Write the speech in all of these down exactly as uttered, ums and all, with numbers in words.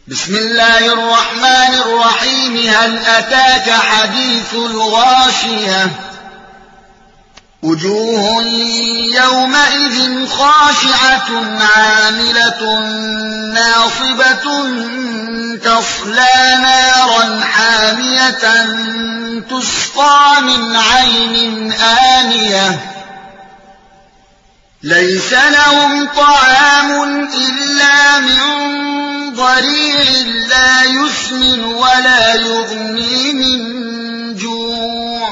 بسم الله الرحمن الرحيم. هل أتاك حديث الغاشية؟ وجوه يومئذ خاشعة عاملة ناصبة تصلى نارا حامية تسقى من عين آنية ليس لهم طعام إلا من ضريع لا يسمن ولا يغني من جوع.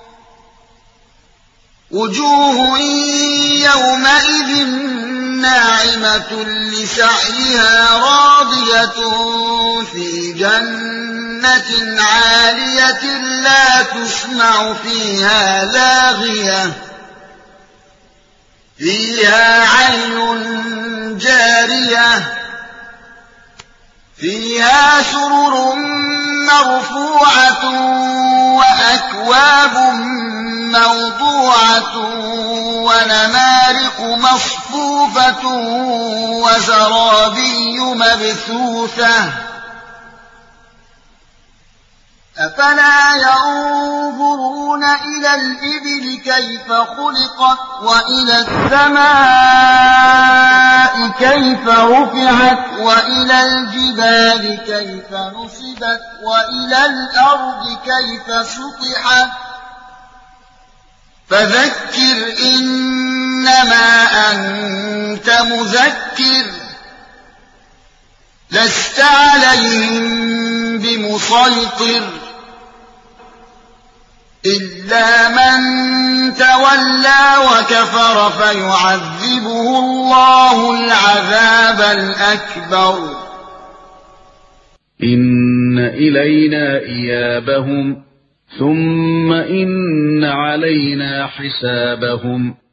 وجوه يومئذ ناعمة لسعيها راضية في جنة عالية لا تسمع فيها لاغية فيها عين جارية فيها سرر مرفوعة وأكواب موضوعة ونمارق مصفوفة وزرابي مبثوثة. أفلا ينظرون إلى الإبل كيف خلقت وإلى السماء كيف رفعت وإلى الجبال كيف نصبت وإلى الأرض كيف سطحت. فذكر إنما أنت مذكر لست عليهم بمسيطر إلا من تولى وكفر فيعذبه الله العذاب الأكبر. إن إلينا إيابهم ثم إن علينا حسابهم.